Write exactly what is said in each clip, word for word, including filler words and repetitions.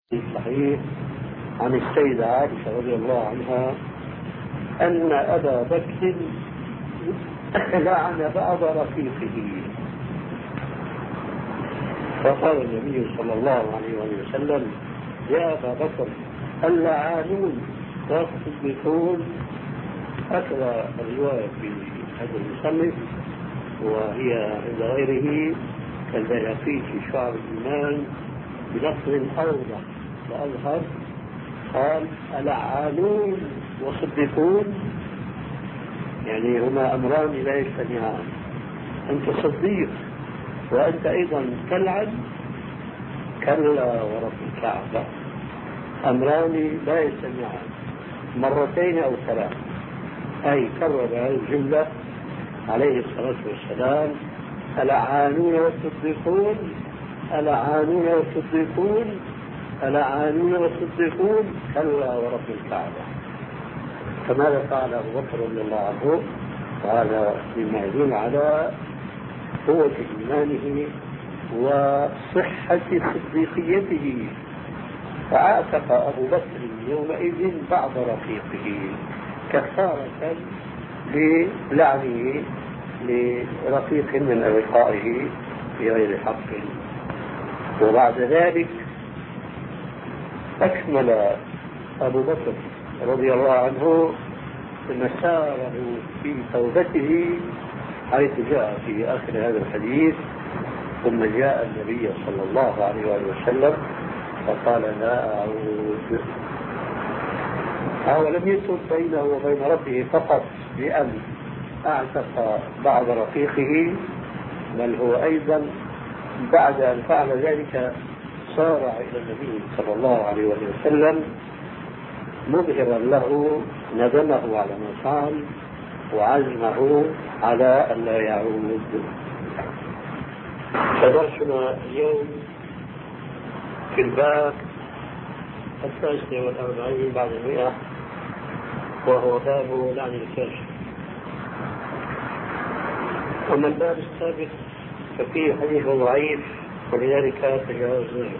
صحيح عن السيدة عائشة رضي الله عنها أن أبا بكر لعن بعض رفيقه، فقال النبي صلى الله عليه وسلم: يا أبا بكر اللعانون والصديقون. أكثر الرواية في هذا المصنف وهي عند غيره كالبيهقي في شعب الإيمان بلفظ أوضح وأظهر، قال: اللعانون والصديقون، يعني هما أمران لا يجتمعان، أنت صديق وأنت أيضا تلعن، كلا ورب الكعبة، أمران لا يجتمعان مرتين أو ثلاث. أي كرر هذه الجملة عليه الصلاة والسلام: اللعانون والصديقون، اللعانون والصديقون، اللعانون والصديقون، كلا ورب الكعبة. فماذا فعل أبو بكر رضي الله عنه؟ قال مما يدل على قوة إيمانه وصحة صديقيته، فعاتق أبو بكر يومئذ بعض رفيقه كفارة بلعنه لرفيق من أرقائه بغير حق. وبعد ذلك أكمل أبو بكر رضي الله عنه مساره في توبته، حيث جاء في آخر هذا الحديث: ثم جاء النبي صلى الله عليه وسلم فقال: لا أعود. ولم يترك بينه وبين ربه فقط بأن أعتق بعض رفيقه، بل هو أيضا بعد أن فعل ذلك صار إلى النبي صلى الله عليه وسلم مظهرا له ندمه على ما فعل وعزمه على أن لا يعود. فدرسنا اليوم في الباب التاسع والأربعين بعد المئة، وهو باب لعن الكافر. أما الباب السابق ففيه حديث ضعيف ولذلك تجاوزناه.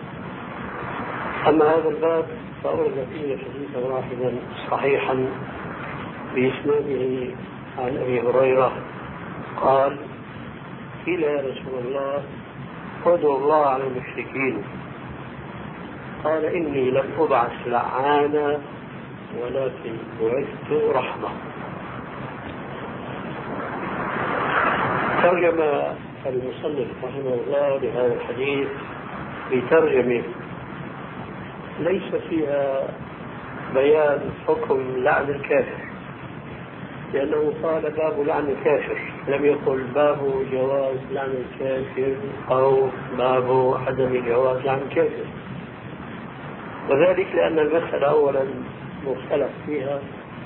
أما هذا الباب فأورد فيه حديثا واحدا صحيحا بإسناده عن أبي هريرة قال: قيل يا رسول الله ادعو الله على المشركين، قال: إني لم أبعث لعانا ولكن بعثت رحمة. ترجم المصنف رحمه الله لهذا الحديث بترجمة ليس فيها بيان حكم لعن الكافر، لأنه قال باب لعن الكافر، لم يقل باب جواز لعن الكافر أو باب عدم جواز لعن الكافر، وذلك لأن المسألة أولا مختلف فيها،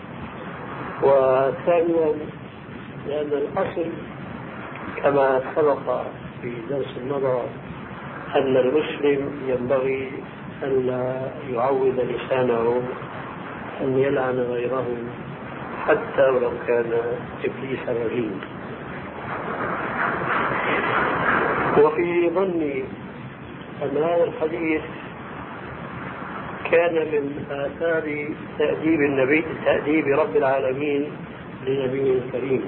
وثانيا لأن الأصل كما سبق في درس النظر أن المسلم ينبغي أن لا يعود لسانه أن يلعن غيره حتى ولو كان إبليس رجيم. وفي ظني أن هذا الحديث كان من آثار تأديب النبي تأديب رب العالمين لنبيه الكريم،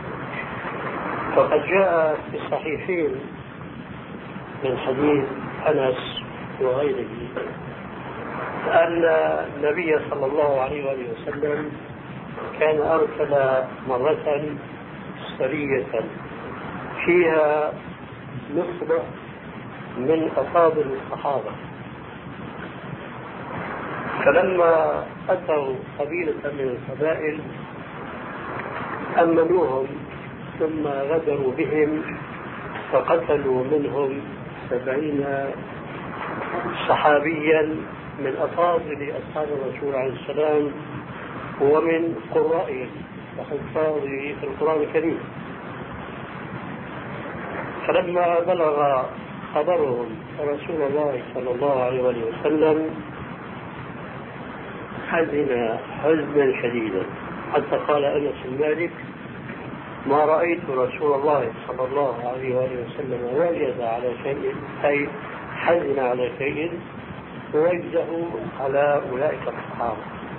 فقد جاء في الصحيحين من حديث أنس وغيره أن النبي صلى الله عليه وسلم كان أرسل مرة سرية فيها نخبة من أفاضل الصحابة، فلما أتوا قبيلة من القبائل أمنوهم ثم غدروا بهم فقتلوا منهم سبعين صحابيا من أفاضل أصحاب الرسول عليه السلام ومن قرائهم وحفاظ القرآن الكريم. فلما بلغ خبرهم رسول الله صلى الله عليه وسلم حزن حزنا شديدا، حتى قال أنس بن مالك: ما رأيت رسول الله صلى الله عليه وسلم وجد على شيء، أي حزن على شيء، موجه على أولئك الصحابة.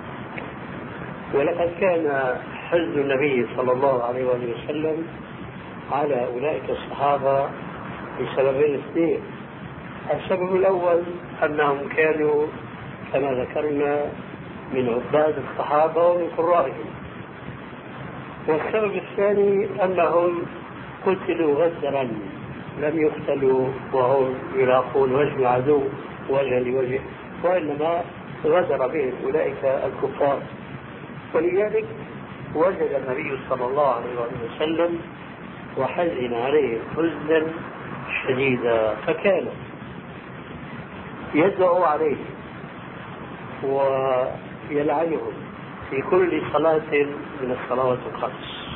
ولقد كان حزن النبي صلى الله عليه وآله وسلم على أولئك الصحابة بسببين اثنين. السبب الأول أنهم كانوا كما ذكرنا من عباد الصحابة ومن قرائهم، والسبب الثاني أنهم قتلوا غدرا، لم يقتلوا وهم يلاقون وجه العدو وجه لوجه، وإنما غدر بهم أولئك الكفار. ولذلك وجد النبي صلى الله عليه وسلم وحزن عليهم حزنا شديدا، فكان يدعو عليهم ويلعنهم في كل صلاة من الصلوات الخمس،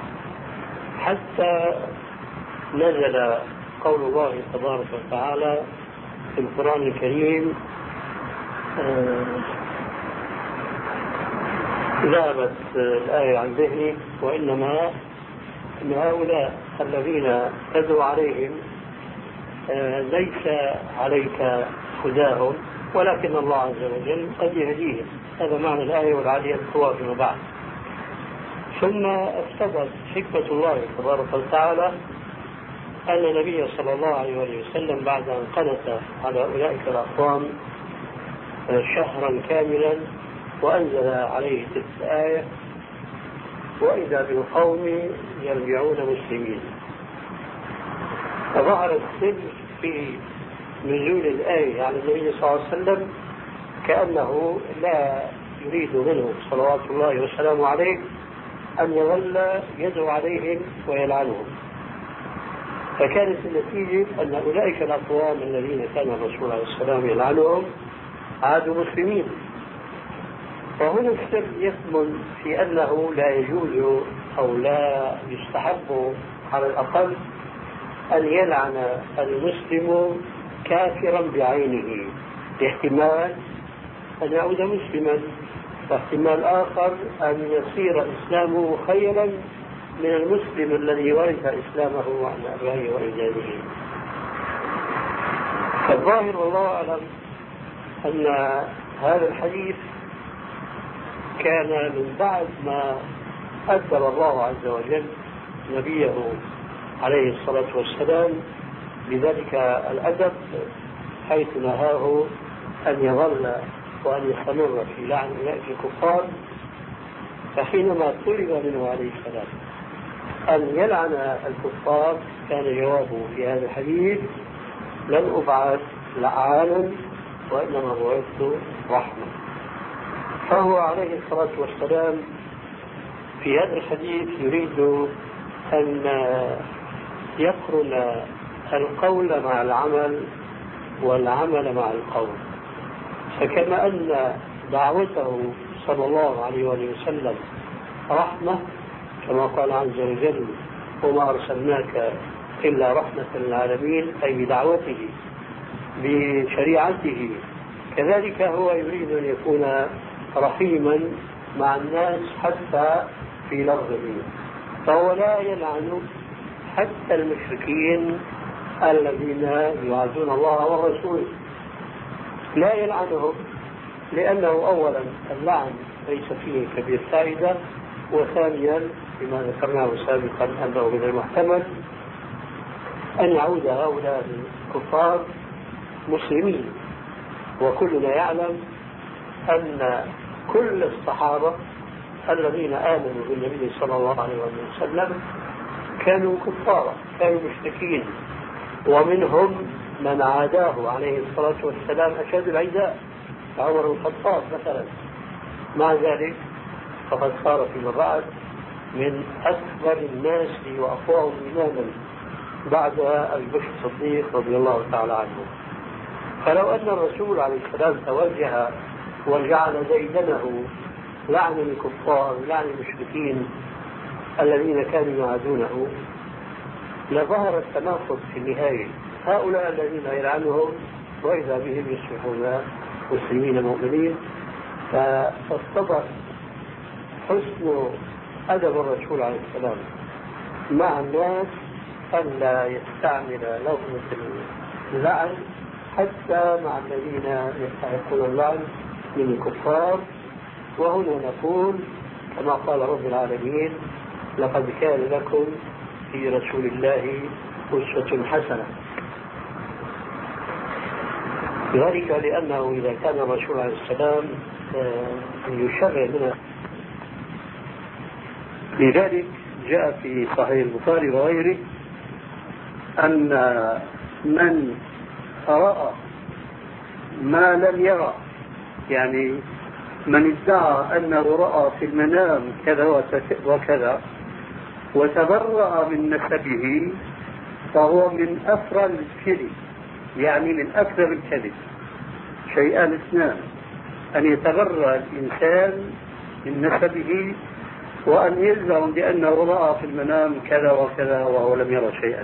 حتى نزل قول الله تبارك وتعالى في القرآن الكريم: ذهبت الآية عن ذهني، وإنما أن هؤلاء الذين تدعو عليهم ليس عليك هداهم ولكن الله عز وجل قد يهديهم. هذا معنى الآية والعالية القوى فيما بعد. ثم اقتضت حكمة الله تبارك وتعالى أن النبي صلى الله عليه وسلم بعد أن قنت على أولئك الأقوام شهرا كاملا وأنزل عليه تلك الآية: وإذا بالقوم يرجعون مسلمين. فظهر السر في نزول الآية على النبي صلى الله عليه وسلم كأنه لا يريد منه صلوات الله وسلامه عليه أن يظل يدعو عليهم ويلعنهم. فكانت النتيجة أن أولئك الأقوام الذين كان الرسول عليه السلام يلعنهم عادوا مسلمين. وهنا السر يكمن في أنه لا يجوز أو لا يستحب على الأقل أن يلعن المسلم كافرا بعينه، لاحتمال أن يعود مسلما، واحتمال آخر أن يصير إسلامه خيرا من المسلم الذي ورث إسلامه عن أبائه وأجداده. فالظاهر والله أعلم أن هذا الحديث كان من بعد ما أدب الله عز وجل نبيه عليه الصلاة والسلام بذلك الأدب، حيث نهاه أن يظل وأن يستمر في لعن أولئك الكفار. فحينما طلب منه عليه السلام أن يلعن الكفار كان جوابه في هذا الحديث: لن أبعث لعانا وإنما بعثت رحمة. فهو عليه الصلاة والسلام في هذا الحديث يريد أن يقرن القول مع العمل والعمل مع القول. فكما أن دعوته صلى الله عليه وسلم رحمة كما قال عز وجل: وما أرسلناك إلا رحمة للعالمين، أي بدعوته بشريعته، كذلك هو يريد أن يكون رحيما مع الناس حتى في لفظه. فهو لا يلعن حتى المشركين الذين يعادون الله ورسوله، لا يلعنهم، لأنه أولا اللعن ليس فيه كبير فائدة، وثانيا بما ذكرناه سابقا أنه من المحتمل أن يعود هؤلاء الكفار مسلمين. وكلنا يعلم أن كل الصحابة الذين آمنوا بالنبي صلى الله عليه وسلم كانوا كفارا، كانوا مشركين، ومنهم من عاداه عليه الصلاة والسلام أشد العداء، عمر بن الخطاب مثلا. مع ذلك فقد صار فيما بعد من أكبر الناس وأقواهم إيمانا بعد أبي بكر الصديق رضي الله تعالى عنه. فلو أن الرسول عليه السلام توجه وجعل ديدنه لعن الكفار لعن المشركين الذين كانوا يعادونه لظهر التناقض في النهاية. هؤلاء الذين يلعنهم وإذا بهم يصبحون مسلمين مؤمنين. فاصطبر حسن أدب الرسول عليه السلام مع الناس أن لا يستعمل لفظة اللعن حتى مع الذين يستحقون اللعن من الكفار. وهنا نقول كما قال رب العالمين: لقد كان لكم في رسول الله أسوة حسنة. ذلك لأنه إذا كان الرسول عليه السلام يشرع لنا. لذلك جاء في صحيح البخاري وغيره أن من رأى ما لم يرى، يعني من ادعى أنه رأى في المنام كذا وكذا وتبرأ من نسبه فهو من أفرى الكذب، يعني من أكثر الكذب. شيئان اثنان: أن يتبرأ الإنسان من نسبه، وأن يزعم بأنه رأى في المنام كذا وكذا وهو لم يرى شيئا.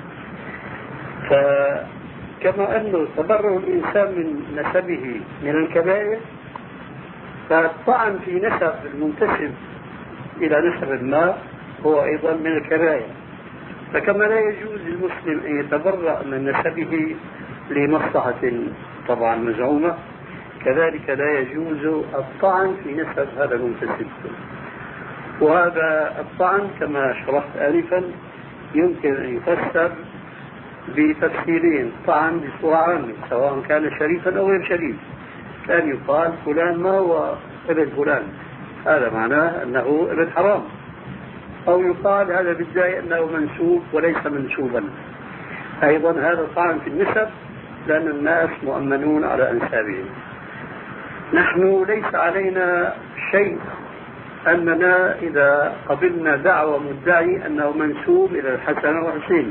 فكما أنه تبرأ الإنسان من نسبه من الكبائر، فالطعن في نسب المنتسب إلى نسب ما هو أيضا من الكبائر. فكما لا يجوز للمسلم أن يتبرأ من نسبه لمصلحة طبعا مزعومة، كذلك لا يجوز الطعن في نسب هذا المنتسب. وهذا الطعن كما شرحت آنفا يمكن أن يفسر بتفسيرين: طعن بصورة عامة سواء كان شريفا أو غير شريف، كان يقال فلان ما هو ابن فلان، هذا معناه أنه ابن حرام، أو يقال هذا بالداعي أنه منسوب وليس منسوبا. أيضا هذا طعن في النسب، لأن الناس مؤمنون على أنسابهم. نحن ليس علينا شيء أننا إذا قبلنا دعوة مدعي أنه منسوب إلى الحسن والحسين،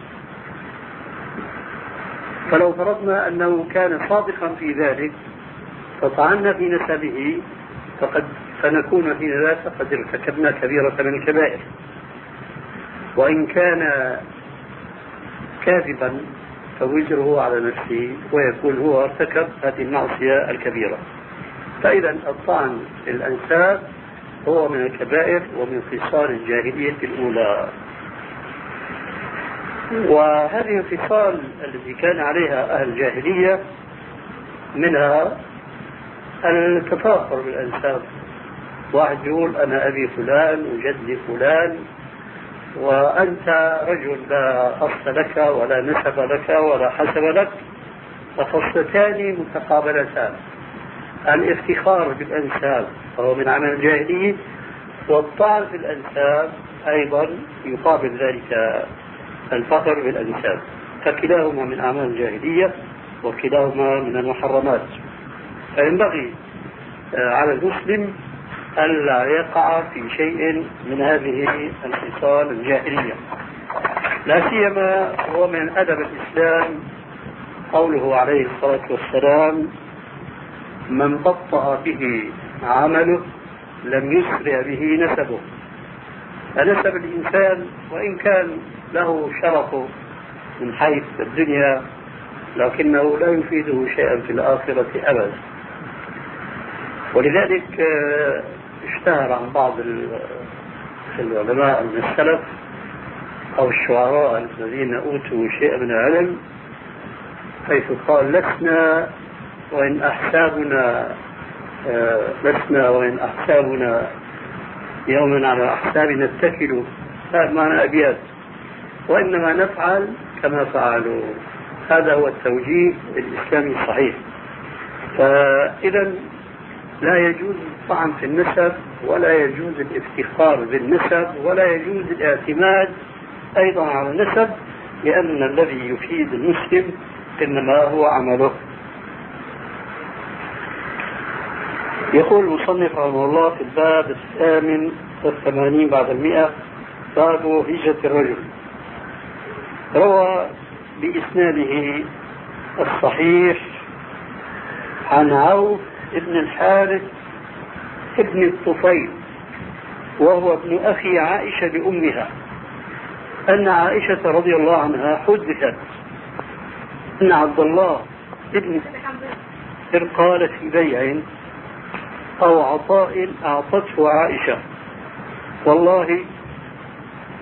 فلو فرضنا أنه كان صادقا في ذلك فطعنا في نسبه فقد فنكون في ذلك قد ارتكبنا كبيرة من الكبائر. وإن كان كاذبا فوزره على نفسه ويكون هو ارتكب هذه المعصية الكبيرة. فإذا الطعن في الأنساب هو من الكبائر ومن خصال الجاهلية الأولى. وهذه الخصال التي كان عليها أهل الجاهلية منها التفاخر بالأنساب. واحد يقول أنا أبي فلان وجدي فلان، وأنت رجل لا أصل لك ولا نسب لك ولا حسب لك، فخصتان متقابلتان: الافتخار بالأنساب فهو من عمل الجاهلية، والطعن في الأنساب أيضا يقابل ذلك الفخر بالأنساب، فكلاهما من أعمال الجاهلية وكلاهما من المحرمات. فينبغي على المسلم ألا يقع في شيء من هذه الخصال الجاهلية، لا سيما هو من أدب الإسلام قوله عليه الصلاة والسلام: من بطأ به عمله لم يسرع به نسبه. فنسب الإنسان وإن كان له شرف من حيث الدنيا لكنه لا يفيده شيئا في الآخرة أبدا. ولذلك اشتهر عن بعض العلماء من السلف أو الشعراء الذين أوتوا شيئا من العلم حيث قال: لسنا وإن أحسابنا لسنا وإن أحسابنا يوما على أحساب نتكل، هذا معنى أبيات، وإنما نفعل كما فعلوا. هذا هو التوجيه الإسلامي الصحيح. فإذا لا يجوز الطعن في النسب، ولا يجوز الافتخار بالنسب، ولا يجوز الاعتماد أيضا على النسب، لأن الذي يفيد المسلم إنما هو عمله. يقول المصنف رحمه الله في الباب الثامن والثمانين بعد المئة: باب هجرة الرجل. روى بإسناده الصحيح عن عوف ابن الحارث ابن الطفيل، وهو ابن أخي عائشة لأمها، أن عائشة رضي الله عنها حدثت أن عبد الله ابن قال في بيع أو عطاء أعطته عائشة: والله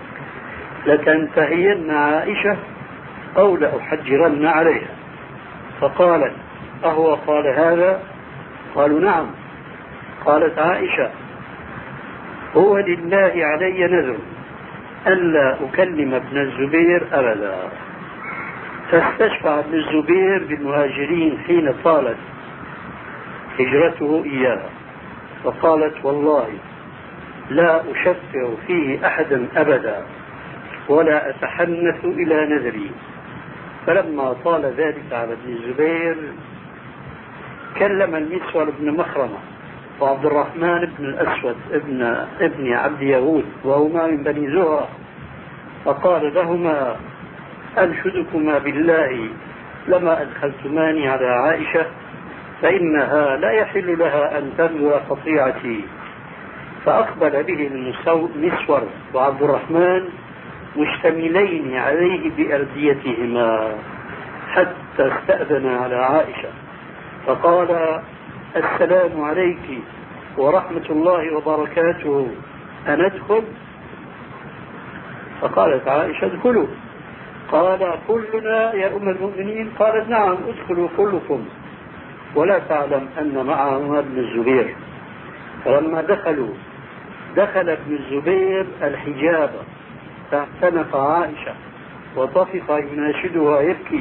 لتنتهين عائشة أو لأحجرن عليها. فقالت: أهو قال هذا؟ قالوا: نعم. قالت عائشة: هو لله علي نذر ألا أكلم ابن الزبير أبدا. فاستشفع ابن الزبير بالمهاجرين حين طالت هجرته إياها، فقالت: والله لا أشفع فيه أحدا أبدا ولا أتحنث إلى نذري. فلما طال ذلك على ابن الزبير كلم المسور بن مخرمة وعبد الرحمن بن الأسود ابن, ابن عبد يهود وهما من بني زهرة، فقال لهما: أنشدكما بالله لما أدخلتماني على عائشة فإنها لا يحل لها أن تبذل قطيعتي. فأقبل به المسور وعبد الرحمن مشتملين عليه بأرديتهما حتى استأذن على عائشة فقال: السلام عليك ورحمة الله وبركاته، أندخل؟ فقالت عائشة: ادخلوا. قال: كلنا يا أم المؤمنين؟ قالت: نعم، ادخلوا كلكم، ولا تعلم أن معهما ابن الزبير. فلما دخلوا دخل ابن الزبير الحجاب فاعتنق عائشة وطفق يناشدها يبكي،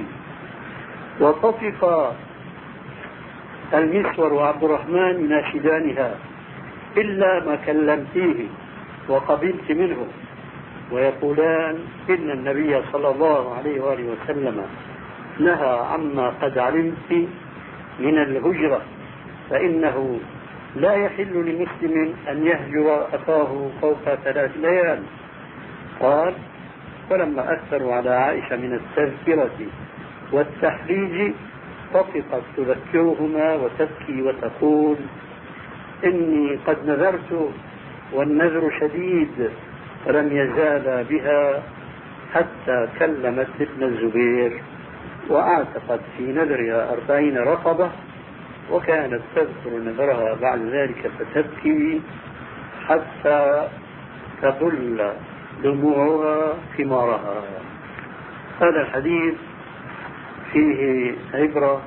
وطفق المسور وعبد الرحمن يناشدانها: إلا ما كلمتيه وقبلت منه، ويقولان: إن النبي صلى الله عليه وآله وسلم نهى عما قد علمت من الهجرة، فإنه لا يحل لمسلم أن يهجر أخاه فوق ثلاث ليال. قال: فلما أكثروا على عائشة من التذكرة والتحريج طفقت تذكرهما وتبكي وتقول: إني قد نذرت والنذر شديد، فلم يزال بها حتى كلمت ابن الزبير وأعتقت في نذرها أربعين رقبة، وكانت تذكر نذرها بعد ذلك فتبكي حتى تبل دموعها ثمارها. هذا الحديث فيه عبرة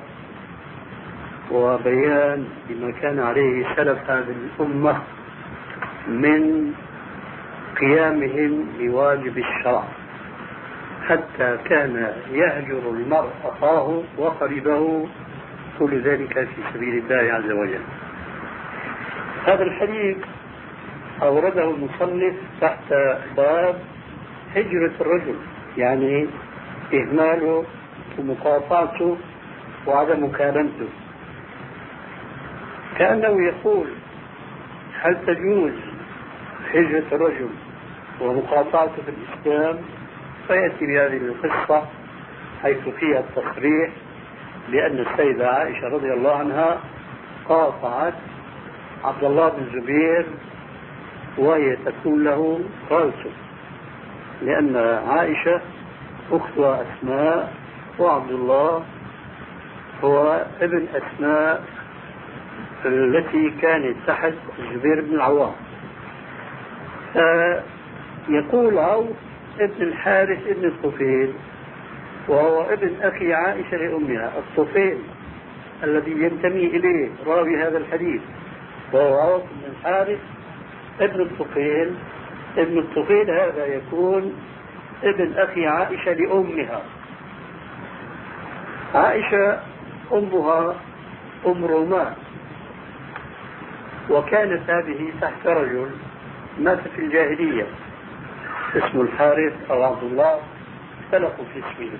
وبيان بما كان عليه سلف هذه الأمة من قيامهم بواجب الشرع، حتى كان يهجر المرء أخاه وقريبه، كل ذلك في سبيل الله عز وجل. هذا الحديث أورده المصنف تحت باب هجرة الرجل، يعني إهماله ومقاطعته وعدم مكالمته، كأنه يقول: هل تجوز هجرة الرجل ومقاطعته في الإسلام؟ فيأتي بهذه القصة حيث فيها التصريح بأن السيدة عائشة رضي الله عنها قاطعت عبد الله بن الزبير وهي تكون له خالته، لأن عائشة أختها أسماء وعبد الله هو ابن أسماء التي كانت تحت الزبير بن العوام. يقول عوف ابن الحارث ابن الطفيل وهو ابن أخي عائشة لأمها، الطفيل الذي ينتمي إليه راوي هذا الحديث وهو عوف بن الحارث ابن الطفيل. ابن الطفيل هذا يكون ابن أخي عائشة لأمها. عائشة أمها أم رومان، وكانت هذه تحت رجل مات في الجاهلية اسمه الحارث أو عبد الله، اختلفوا في اسمه،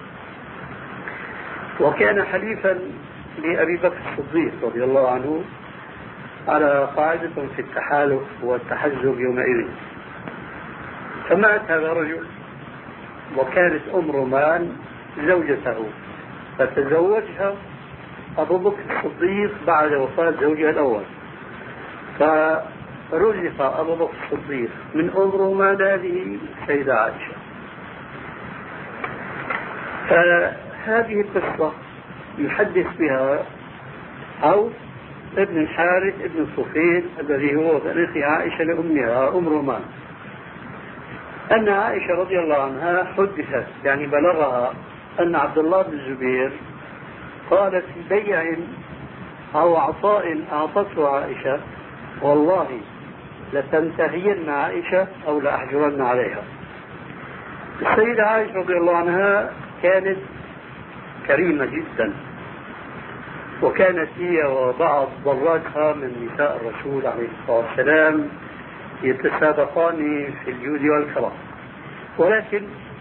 وكان حليفا لأبي بكر الصديق رضي الله عنه على قاعدة في التحالف والتحزب يومئذ. فمات هذا الرجل وكانت أم رومان زوجته، فتزوجها أبو بكر الصديق بعد وفاة زوجها الأول، فرزق أبو بكر الصديق من أم رومان هذه السيدة عائشة. فهذه القصة يحدث بها عوف ابن الحارث ابن الطفيل الذي هو ابن أخي عائشة لأمها أم رومان، أن عائشة رضي الله عنها حدثت، يعني بلغها أن عبد الله بن الزبير قالت في بيع أو عطاء أعطته عائشة والله لتنتهين عائشة أو لأحجرن عليها. السيدة عائشة رضي الله عنها كانت كريمة جدا، وكانت هي وبعض ضراتها من نساء الرسول عليه الصلاة والسلام يتسابقان في الجود والكرم، ولكن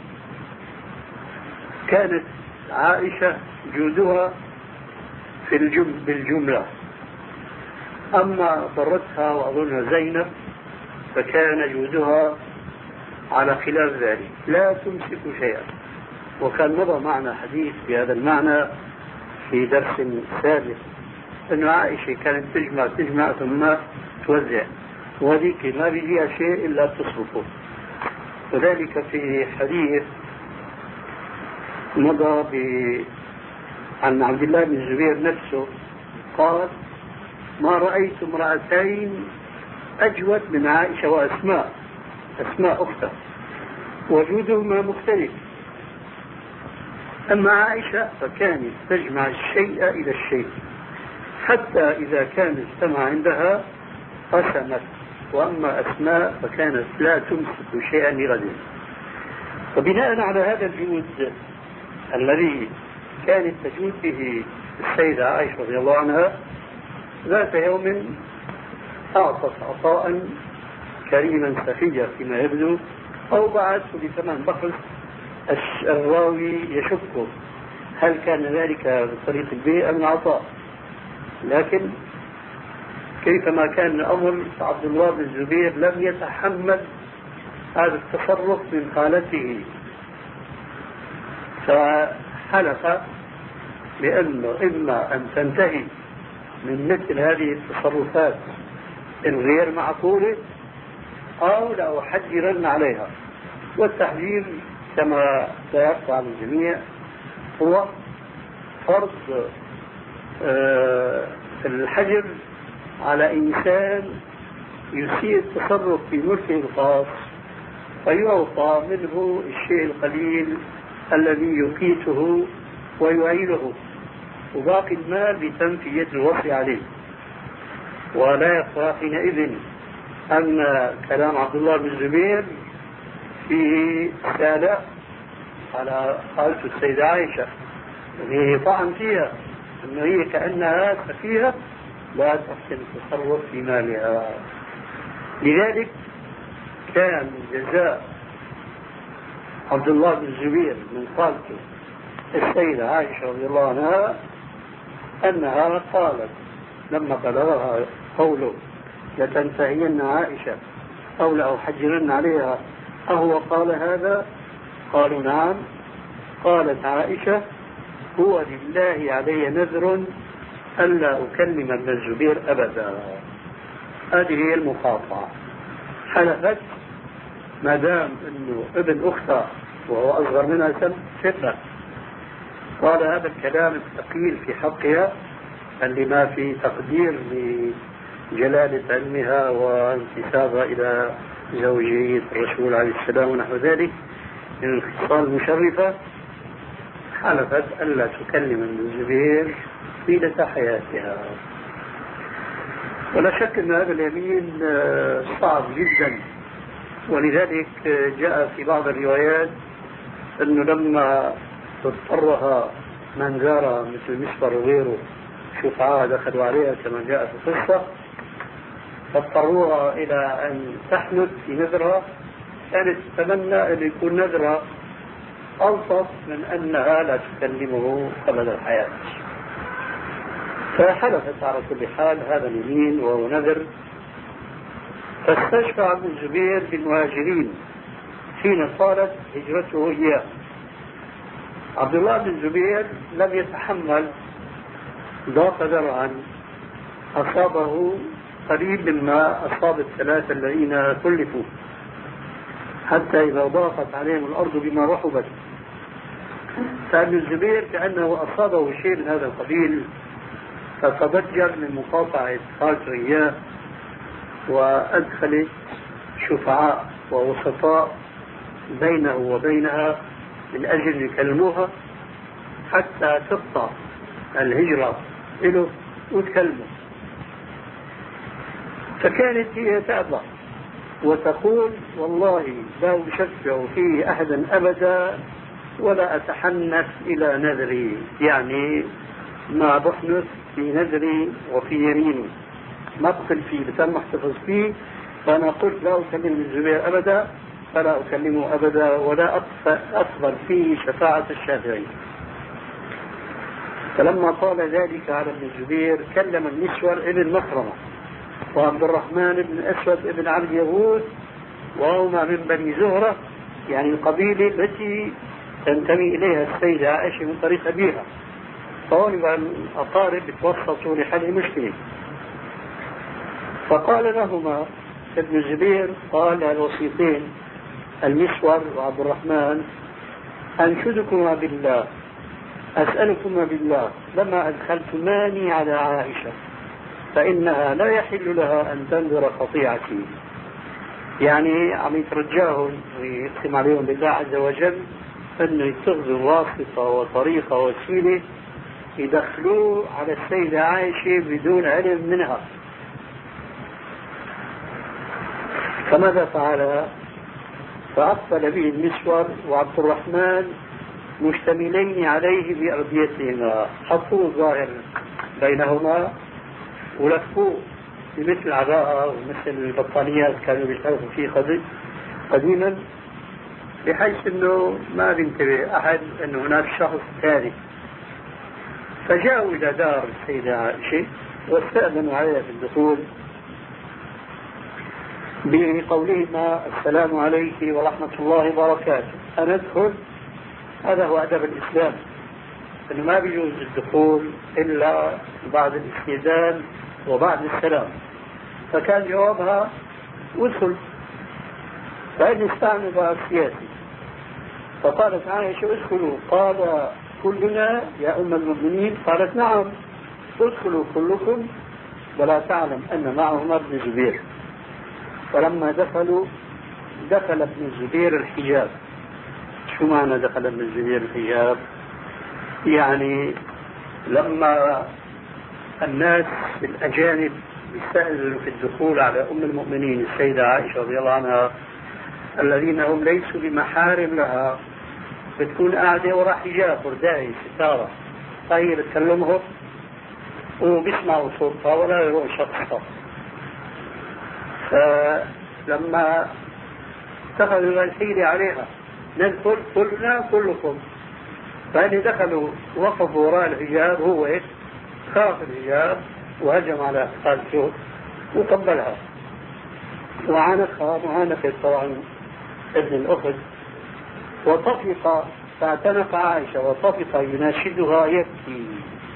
كانت عائشة جودها في الجم بالجملة، أما ضرتها وأظنها زينب فكان جودها على خلاف ذلك، لا تمسك شيئا. وكان مضى معنا حديث بهذا المعنى في درس سابق أن عائشة كانت تجمع تجمع ثم توزع، وهذيك ما بيجيها شيء إلا تصرفه. وذلك في حديث مضى ب... عن عبد الله بن الزبير نفسه قال ما رأيت امرأتين أجود من عائشة وأسماء، أسماء أختها وجودهما مختلف. أما عائشة فكانت تجمع الشيء إلى الشيء حتى إذا كان اجتمع عندها قسمت، وأما أسماء فكانت لا تمسك شيئا لغيرها. وبناء على هذا الجود الذي كانت تجود به السيدة عائشة رضي الله عنها، ذات يوم أعطت عطاء كريما سخيا فيما يبدو، أو بعثه بثمن بخس. الراوي يشك هل كان ذلك بطريق البيع أم العطاء، لكن كيفما كان الأمر عبد الله بن الزبير لم يتحمل هذا التصرف من خالته، فحلف بأنه إما أن تنتهي من مثل هذه التصرفات الغير معقولة أو لأحجرن عليها. والتحجير كما سيقع الجميع هو فرض آه الحجر على إنسان يسيء التصرف في ملكه الخاص فيعطى منه الشيء القليل الذي يقيته ويعينه، وباقي المال بيتم في يد الوصي عليه. ولا يخفى حينئذ أن كلام عبد الله بن الزبير فيه سالة على خالته السيدة عائشة، وهي طعن فيها أن هي كأنها سفيهة لا تحسن التصرف في مالها. لذلك كان جزاء عبد الله بن الزبير من خالته السيدة عائشة رضي الله عنها أنها قالت لما بلغها قوله لتنتهين عائشة أو لأحجرن عليها أهو قال هذا؟ قالوا نعم. قالت عائشة هو لله علي نذر ألا أكلم ابن الزبير أبدا. هذه هي المقاطعة. حلفت ما دام أنه ابن أختها وهو أصغر منها سن فتنة، قال هذا الكلام الثقيل في حقها اللي ما في تقدير لجلالة علمها وانتسابها إلى زوجية الرسول عليه السلام ونحو ذلك من الخصال المشرفة. حلفت ألا تكلم ابن الزبير طيلة حياتها. ولا شك أن هذا اليمين صعب جدا، ولذلك جاء في بعض الروايات أنه لما اضطرها من زار مثل مسفر وغيره شفعاء دخلوا عليها كما جاء في القصة، فاضطروها إلى أن تحنث في نذرها، كانت تتمنى أن يكون نذرها ألطف من أنها لا تكلمه أبد الحياة. فحلفت على كل حال هذا اليمين وهو نذر. فاستشفع ابن الزبير بالمهاجرين حين صارت هجرته إياه. عبد الله بن الزبير لم يتحمل ضاق ذرعا أصابه قريب مما أصاب الثلاثة الذين كلفوا، حتى إذا ضاقت عليهم الأرض بما رحبت. فابن الزبير كأنه أصابه شيء من هذا القبيل، فتضجر من مقاطعة خالته إياه وأدخلت شفعاء ووسطاء بينه وبينها من أجل يكلموها حتى تقطع الهجرة له وتكلمه. فكانت هي تأبى وتقول والله لا أشفع فيه أحدا أبدا ولا أتحنث إلى نذري، يعني ما بحنث في نذري وفي يميني، ما بقل فيه بتم محتفظ فيه. فأنا قلت لا أكلم الزبير أبدا فلا أكلمه أبدا ولا أقبل فيه شفاعة الشافعي. فلما قال ذلك على ابن الزبير كلم المسور ابن مخرمة وعبد الرحمن بن أسود ابن عبد يغوث، وهما من بني زهرة، يعني القبيلة التي تنتمي إليها السيدة عائشة من طريق أبيها. فهؤلاء الأقارب يتوسطوا لحل المشكلة. فقال لهما ابن الزبير، قال الوسيطين المسور وعبد الرحمن: أنشدكما بالله، أسألكما بالله، لما أدخلتماني على عائشة فإنها لا يحل لها أن تنذر قطيعتي. يعني عم يترجاهم ويقسم عليهم بالله عز وجل أنه يتخذوا واسطة وطريقة وسيلة يدخلوه على السيدة عائشة بدون علم منها. فماذا فعل؟ فأقبل به المسور وعبد الرحمن مشتملين عليه بأرديتهما، حطوه ظاهر بينهما ولفوه بمثل عباءة ومثل البطانيات كانوا بيشتغلوا فيه قديما، بحيث انه ما بينتبه احد انه هناك شخص ثالث. فجاءوا الى دار السيدة عائشة واستأذنوا عليها في الدخول بقولهما: السلام عليك ورحمة الله وبركاته، أنا أدخل. هذا هو أدب الإسلام، أنه ما بيجوز الدخول إلا بعد الاستئذان وبعد السلام. فكان جوابها: ادخل. فإن استعمل بها السياسي. فقالت عائشة: ادخلوا. قال: كلنا يا أم المؤمنين؟ قالت: نعم، ادخلوا كلكم، ولا تعلم أن معهما ابن الزبير. فلما دخلوا دخل ابن الزبير الحجاب. شو معنى دخل ابن الزبير الحجاب؟ يعني لما الناس الأجانب يستأذنوا في الدخول على أم المؤمنين السيدة عائشة رضي الله عنها الذين هم ليسوا بمحارم لها، بتكون قاعدة وراء حجاب ورداء ستارة، هي بتكلمهم وبيسمعوا صوتها ولا يرون شخصها. فلما اتخذوا الحيلة عليها: ندخل كلنا كلكم. فإن دخلوا وقفوا وراء الحجاب، هو خاف الحجاب وهجم على خالته وقبلها وعانقها وعانقت طبعا ابن الأخت، وطفق فاعتنق عائشة وطفق يناشدها يبكي.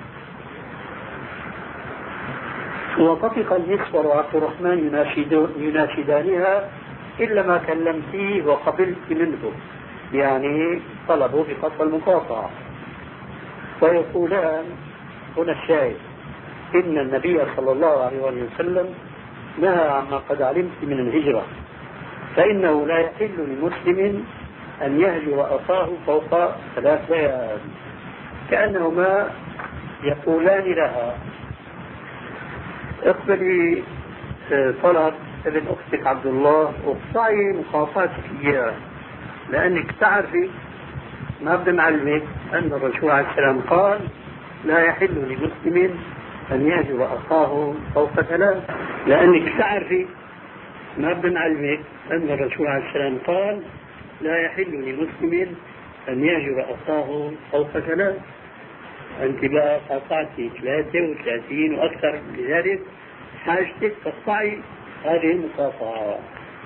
وطفق المسور وعبد الرحمن يناشدانها: إلا ما كلمتيه وقبلت منه، يعني طلبوا بقطع المقاطعة. ويقولان هنا الشاهد: إن النبي صلى الله عليه وسلم نهى عما قد علمت من الهجرة، فإنه لا يحل لمسلم أن يهجر أخاه فوق ثلاث ليال. كأنهما يقولان لها: اقبلي طلب ابن أختك عبد الله واقطعي مخاطاتك إياه، لأنك تعرفي ما بدي نعلمك أن الرسول عليه السلام قال: لا يحل لمسلم أن يهجر أخاه فوق ثلاث. لأنك تعرفي ما بدي نعلمك أن الرسول عليه السلام قال: لا يحل لمسلم أن يهجر أخاه فوق ثلاث. أنت بقى قطعتي ثلاثة وثلاثين وأكثر، لذلك حاجتك تقطعي هذه المقاطعة.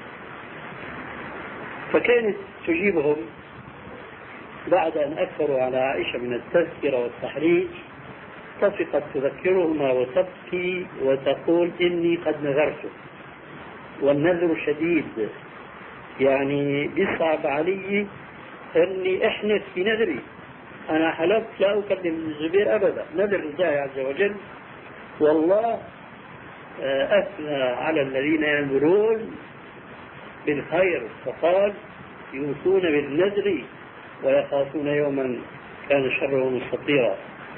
فكانت تجيبهم بعد أن أكثروا على عائشة من التذكرة والتحريج، طفقت تذكرهما وتبكي وتقول: إني قد نذرت، والنذر شديد، يعني بيصعب علي أني أحنث في نذري. أنا حلفت لا أكلم الزبير أبدا، نذر الله عز وجل، والله أثنى على الذين ينذرون بالخير، فقال: يوفون بالنذر ويخافون يوما كان شره مستطيرا.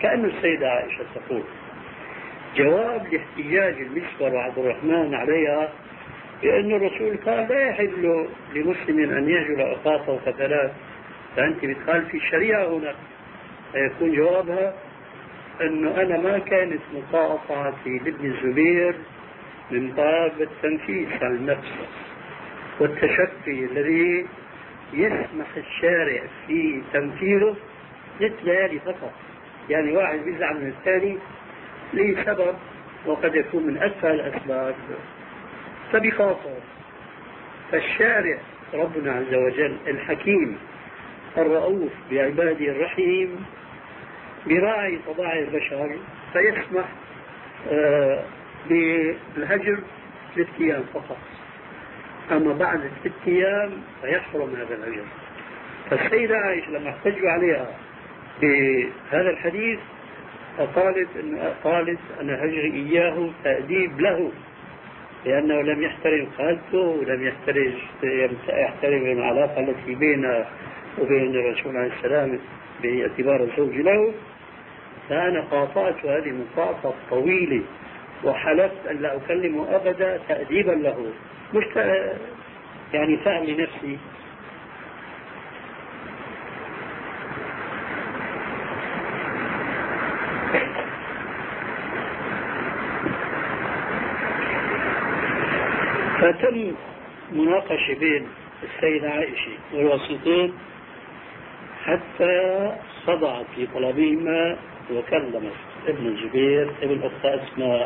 كأن السيدة عائشة تقول جواب لاحتجاج المسور وعبد الرحمن عليها بأن الرسول قال لا يحل لمسلم أن يهجر أخاه فوق ثلاث، فأنت بتخالفي الشريعة هنا. فيكون جوابها أنه أنا ما كانت مقاطعتي لابن الزبير من باب التنفيس عن النفس والتشفي الذي يسمح الشارع في تنفيذه ست ليالي فقط. يعني واحد بيزعل من الثاني لسبب وقد يكون من أسفل الأسباب فبخاطر. فالشارع ربنا عز وجل الحكيم الرؤوف بعباده الرحيم براعي طباع البشر فيسمح آه بالهجر ثلاث أيام فقط، أما بعد ثلاث أيام فيحرم هذا الهجر. فالسيدة عائشة لما احتجوا عليها بهذا الحديث قالت أن قالت أن هجري إياه تأديب له لأنه لم يحترم خالته ولم يحترم يحترم العلاقة التي بينه وبين الرسول عليه السلام باعتبار الزوج له. فأنا قاطعت هذه المقاطعة الطويلة وحلفت أن لا أكلمه أبدا تأديبا له، مش يعني فهم لنفسي. فتم مناقشة بين السيدة عائشة والوسيطين حتى خضعت في طلبهما وكلمت ابن الزبير ابن أخت أسماء.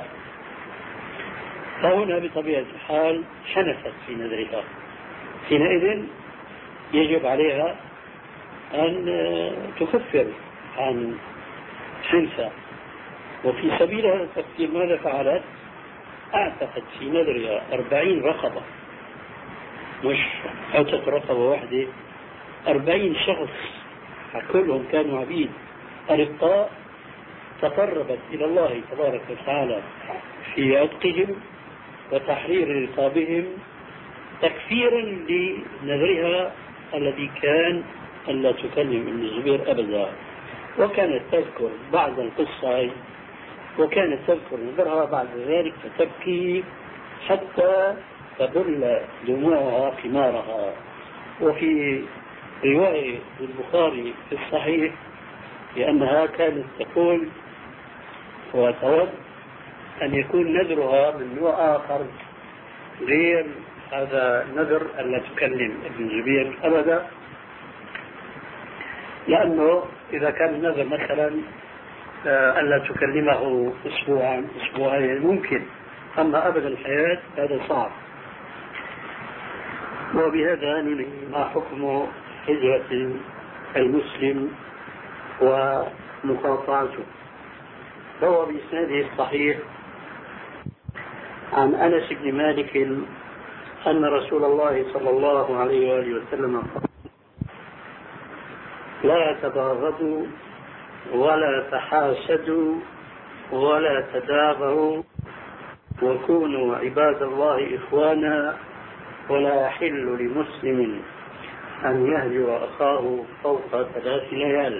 فهنا بطبيعة الحال حنفت في نظرها، حينئذ يجب عليها أن تكفر عن حنفة. وفي سبيل هذا التفكير ماذا فعلت؟ أعتقد في نظرها أربعين رقبة، مش عتق رقبة واحدة، أربعين شخص كلهم كانوا عبيد أرقاء تقربت إلى الله تبارك وتعالى في عتقهم وتحرير رقابهم تكفيرا لنذرها الذي كان ألا تكلم ابن الزبير أبدا. وكانت تذكر بعد القصة وكانت تذكر نذرها بعد ذلك فتبكي حتى تبل دموعها ثمارها. وفي رواية البخاري في الصحيح لأنها كانت تقول وتود أن يكون نذرها من نوع آخر غير هذا النذر ألا تكلم ابن الزبير أبدا، لأنه إذا كان النذر مثلا ألا تكلمه أسبوعا أسبوعين ممكن، أما أبدا الحياة هذا صعب. وبهذا ما حكم هجرة المسلم ومقاطعته. روى بإسناده الصحيح عن أنس بن مالك أن رسول الله صلى الله عليه وآله وسلم قال: لا تباغضوا ولا تحاسدوا ولا تدابروا وكونوا عباد الله إخوانا ولا يحل لمسلم أن يهجر أخاه فوق ثلاث ليال.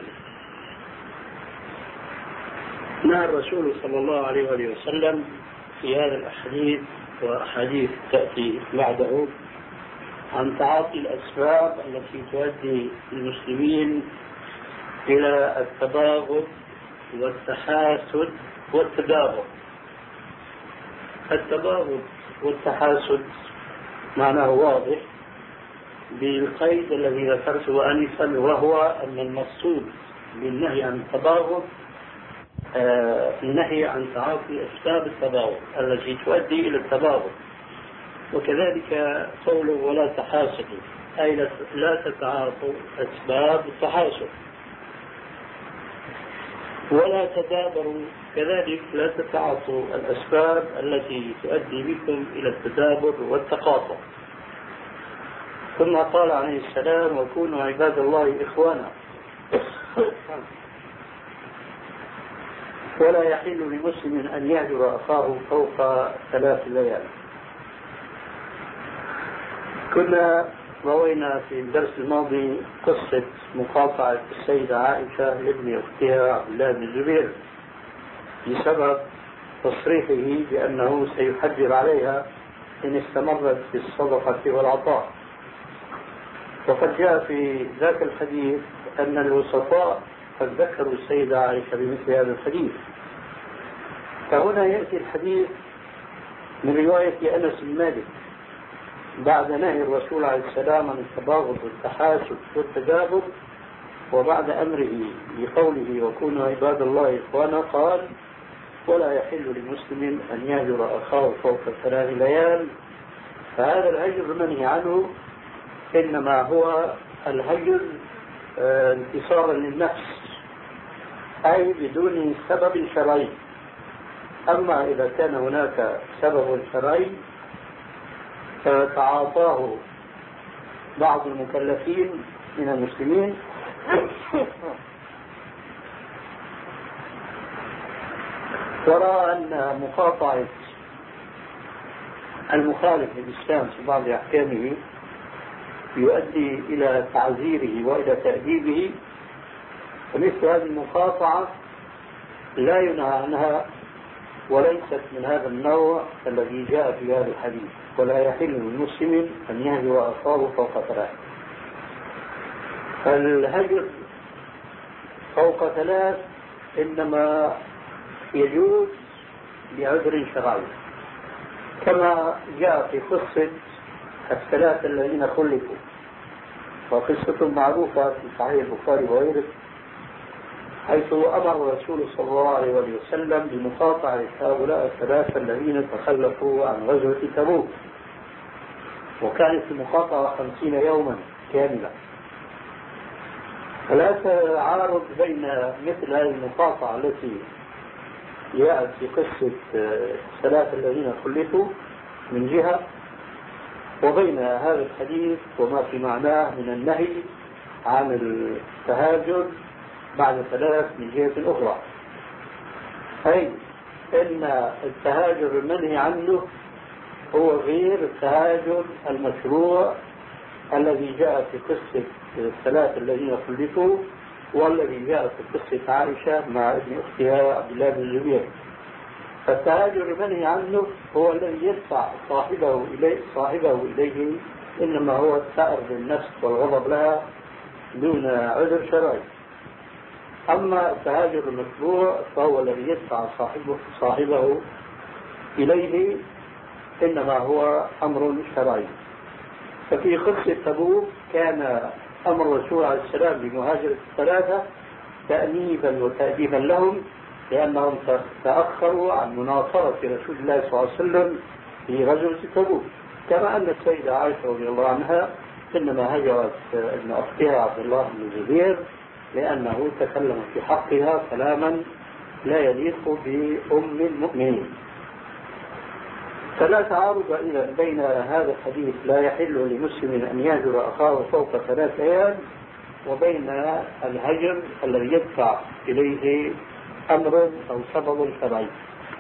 نهى الرسول صلى الله عليه وآله وسلم في هذا الحديث وأحاديث تأتي بعده عن تعاطي الأسباب التي تؤدي المسلمين إلى التباغض والتحاسد والتدابر. التباغض والتحاسد معناه واضح بالقيد الذي ذكرته آنفا، وهو أن المقصود بالنهي عن التباغض آه النهي عن تعاطي أسباب التباغض التي تؤدي إلى التباغض. وكذلك قوله ولا تحاسدوا أي لا تتعاطوا أسباب التحاسد، ولا تدابروا كذلك لا تتعاطوا الأسباب التي تؤدي بكم إلى التدابر والتقاطع. ثم قال عليه السلام: وكونوا عباد الله إخوانا ولا يحل لمسلم أن يهجر أخاه فوق ثلاث ليال. كنا روينا في الدرس الماضي قصة مقاطعة السيدة عائشة لابن أختها عبد الله بن الزبير بسبب تصريحه بأنه سيحجر عليها إن استمرت في الصدقة والعطاء. وقد جاء في ذاك الحديث أن الوسطاء قد ذكروا السيدة عائشة بمثل هذا الحديث. فهنا يأتي الحديث من رواية أنس بن مالك بعد نهي الرسول عليه السلام عن التباغض والتحاسد والتدابر، وبعد أمره بقوله وكونوا عباد الله إخوانا، قال ولا يحل لمسلم أن يهجر أخاه فوق ثلاث ليال. فهذا الهجر المنهي عنه إنما هو الهجر انتصارا للنفس، أي بدون سبب شرعي. أما إذا كان هناك سبب شرعي فتعاطاه بعض المكلفين من المسلمين ورأى أن مقاطعة المخالف للإسلام في بعض أحكامه يؤدي إلى تعزيره وإلى تأديبه، فمثل هذه المقاطعة لا ينهى عنها وليست من هذا النوع الذي جاء في هذا الحديث. ولا يحل للمسلم أن يهجر أخاه فوق ثلاث. فالهجر فوق ثلاث إنما يجوز بعذر شرعي، كما جاء في قصة الثلاثة الذين خلفوا، وقصة معروفة في صحيح البخاري وغيره، حيث أمر الرسول صلى الله عليه وسلم بمقاطعة هؤلاء الثلاثة الذين تخلفوا عن غزوة تبوك، وكانت المقاطعة خمسين يوما كاملة. فلا تعارض بين مثل هذه المقاطعة التي جاءت في قصة الثلاثة الذين خلفوا من جهة، وبين هذا الحديث وما في معناه من النهي عن التهاجر بعد ثلاث من جهة أخرى. أي أن التهاجر المنهي عنه هو غير التهاجر المشروع الذي جاء في قصة الثلاثة الذين خلفوا، والذي جاء في قصة عائشة مع ابن أختها عبد الله بن الزبير. فالتهاجر المنهي عنه هو الذي يدفع صاحبه إليه, صاحبه إليه إنما هو الثأر للنفس والغضب لها دون عذر شرعي. أما التهاجر المشروع فهو الذي يدفع صاحبه, صاحبه إليه إنما هو أمر شرعي. ففي قصة تبوك كان أمر الرسول عليه السلام بمهاجرة الثلاثة تأنيبا وتأديبا لهم، لأنهم تأخروا عن مناصرة رسول الله صلى الله عليه وسلم في غزوة تبوك. كما أن السيدة عائشة رضي الله عنها إنما هجرت ابن أختها عبد الله بن الزبير لأنه تكلم في حقها كلاما لا يليق بأم المؤمنين. فلا تعارض إذا بين هذا الحديث لا يحل لمسلم أن يهجر أخاه فوق ثلاث أيام وبين الهجر الذي يدفع إليه أمر أو سبب شرعي.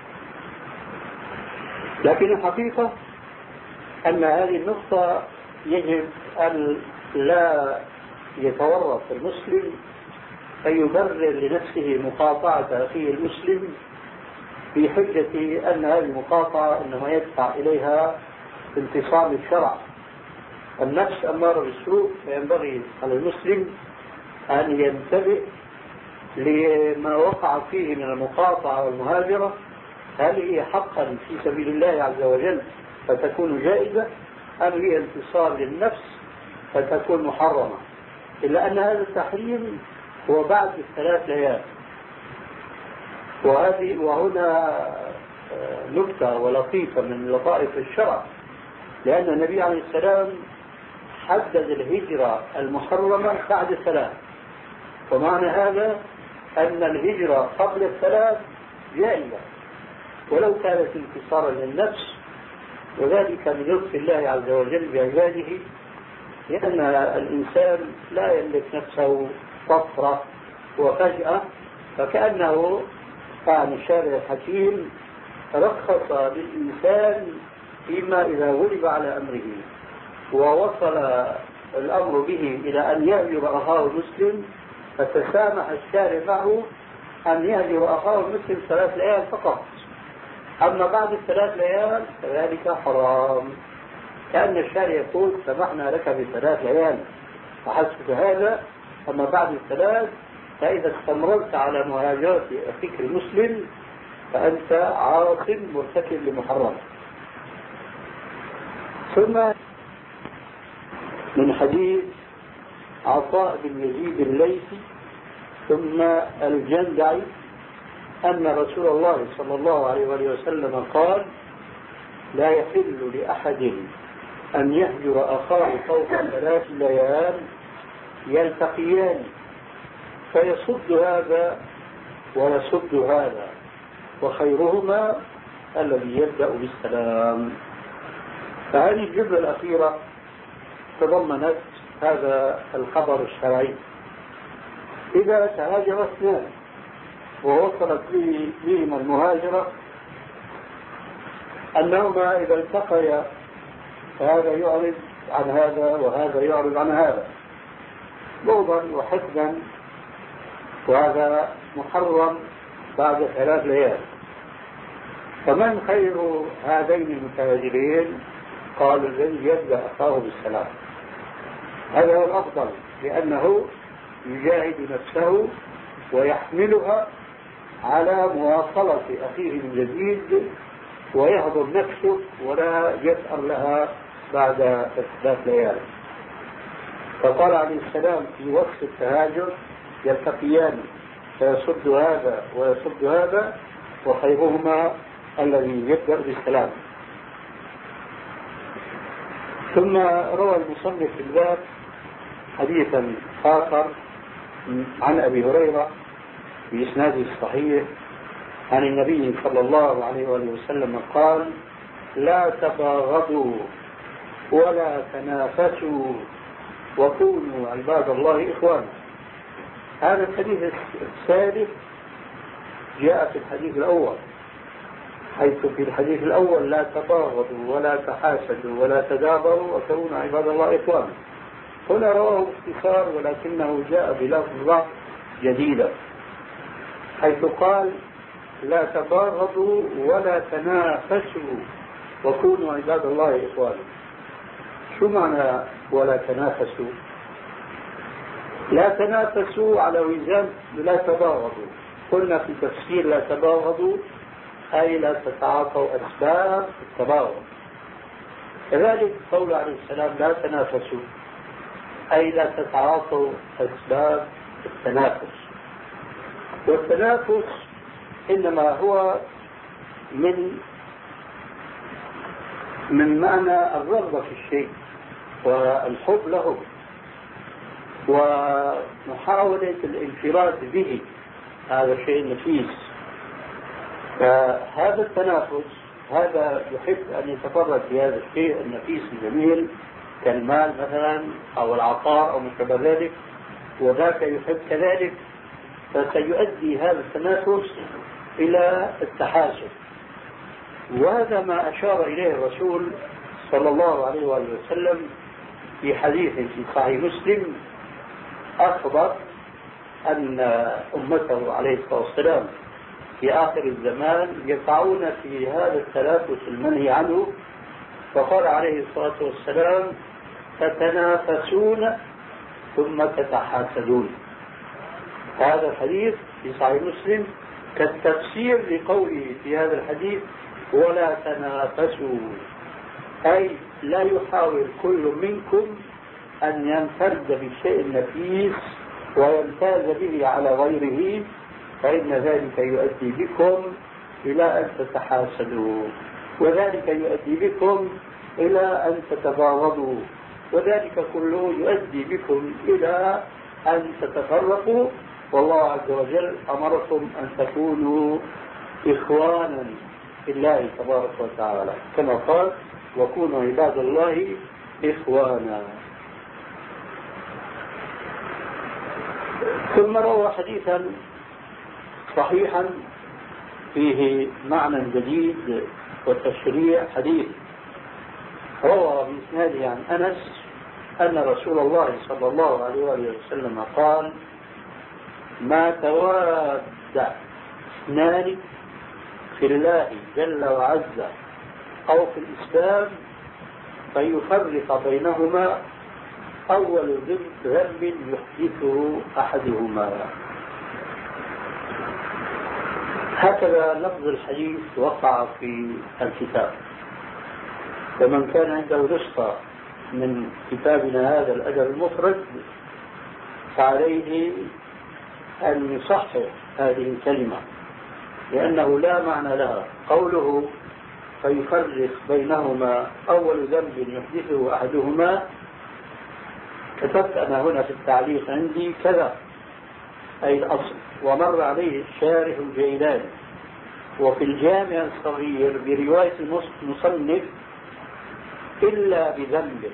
لكن الحقيقة أن هذه النقطة يجب أن لا يتورط المسلم أن يبرر لنفسه مقاطعة أخيه المسلم بحجة أن هذه المقاطعة إنما يدفع إليها انتصاب الشرع. النفس أمارة بالسوء، فينبغي على المسلم أن ينتبه لما وقع فيه من المقاطعة والمهاجرة، هل هي حقا في سبيل الله عز وجل فتكون جائزة، أم هي انتصار للنفس فتكون محرمة. إلا أن هذا التحريم هو بعد الثلاث ليال. وهذه وهنا نكتة ولطيفة من لطائف الشرع، لأن النبي عليه السلام حدد الهجرة المحرمة بعد الثلاث، ومعنى هذا أن الهجرة قبل الثلاث جائزة ولو كانت انتصارا للنفس، وذلك من لطف الله عز وجل بعباده، لأن الإنسان لا يملك نفسه طفرة وفجأة، فكأنه عن الشارع الحكيم رخص للإنسان فيما إذا غلب على أمره ووصل الأمر به إلى أن يهجر أخاه المسلم فتسامح الشارع معه أن يهجر أخاه المسلم ثلاث ليال فقط. أما بعد الثلاث ليال فذلك حرام، كأن الشارع يقول سمحنا لك بثلاث ليال فحسب هذا، أما بعد الثلاث فإذا استمررت على مهاجرة أخيك المسلم فأنت عاص مرتكب لمحرم. ثم من حديث عطاء بن يزيد الليثي ثم الجندعي أن رسول الله صلى الله عليه وسلم قال: لا يحل لأحد أن يهجر أخاه فوق ثلاث ليال يلتقيان فيصد هذا ويصد هذا، وخيرهما الذي يبدأ بالسلام. فهذه الجملة الأخيرة تضمنت هذا الخبر الشرعي. إذا تهاجر اثنان ووصلت بهما المهاجرة أنهما إذا التقيا فهذا يعرض عن هذا وهذا يعرض عن هذا بغضا وحسدا، وهذا محرم بعد ثلاث ليال. فمن خير هذين المتهاجرين؟ قال: الذي يبدأ أخاه بالسلام. هذا هو الأفضل، لأنه يجاهد نفسه ويحملها على مواصلة أخيه الجديد ويهضم نفسه ولا يسأل لها بعد ثلاث ليال. فقال عليه السلام في وقت التهاجر: يلتقيان فيصد هذا ويصد هذا، وخيرهما الذي يبدأ بالسلام. ثم روى المصنف في الباب حديثا آخر عن أبي هريرة بإسناده الصحيح عن النبي صلى الله عليه وسلم قال: لا تباغضوا ولا تنافسوا وكونوا عباد الله إخوانا. هذا الحديث الثالث جاء في الحديث الأول، حيث في الحديث الأول: لا تباغضوا ولا تحاسدوا ولا تدابروا وكونوا عباد الله إخوانا. هنا رواه باختصار ولكنه جاء بلفظة جديدة، حيث قال: لا تباغضوا ولا تنافسوا وكونوا عباد الله إخوانا. شو معنى ولا تنافسوا؟ لا تنافسوا على وزن لا تباغضوا. قلنا في تفسير لا تباغضوا أي لا تتعاطوا أسباب التباغض. كذلك قول عليه السلام: لا تنافسوا أي لا تتعاطوا أسباب التنافس. والتنافس إنما هو من من معنى الرغبة في الشيء والحب له ومحاولة الانفراد به، هذا شيء نفيس. فهذا التنافس هذا يحب أن يتفرد في هذا الشيء النفيس الجميل كالمال مثلا أو العطاء أو مشابه ذلك، وذاك يحب كذلك، فسيؤدي هذا التنافس إلى التحاسد. وهذا ما أشار إليه الرسول صلى الله عليه وسلم في حديث في صحيح مسلم أخبر أن أمته عليه الصلاة والسلام في آخر الزمان يقعون في هذا التنافس المنهي عنه، فقال عليه الصلاة والسلام: تتنافسون ثم تتحاسدون. هذا الحديث في صحيح مسلم كالتفسير لقوله في هذا الحديث: ولا تنافسوا، أي لا يحاول كل منكم أن ينفرد بالشيء النفيس ويمتاز به على غيره، فإن ذلك يؤدي بكم إلى أن تتحاسدوا، وذلك يؤدي بكم إلى أن تتباغضوا، وذلك كله يؤدي بكم إلى أن تتفرقوا. والله عز وجل أمركم أن تكونوا إخوانا في الله تبارك وتعالى، كما قال: وكونوا عباد الله إخوانا. ثم روى حديثا صحيحا فيه معنى جديد وتشريع حديث، روى بإسناده عن أنس أن رسول الله صلى الله عليه وسلم قال: ما تواد اثنان في الله جل وعز أو في الإسلام فيفرق بينهما أول ذنب يحدثه أحدهما. هكذا لفظ الحديث وقع في الكتاب، فمن كان عنده نسخة من كتابنا هذا الأدب المفرد فعليه أن يصحح هذه الكلمة، لأنه لا معنى لها. قوله فيفرق بينهما أول ذنب يحدثه أحدهما، كتبت أنا هنا في التعليق عندي كذا أي الأصل، ومر عليه الشارح الجيلاني. وفي الجامع الصغير برواية المصنف إلا بذنب،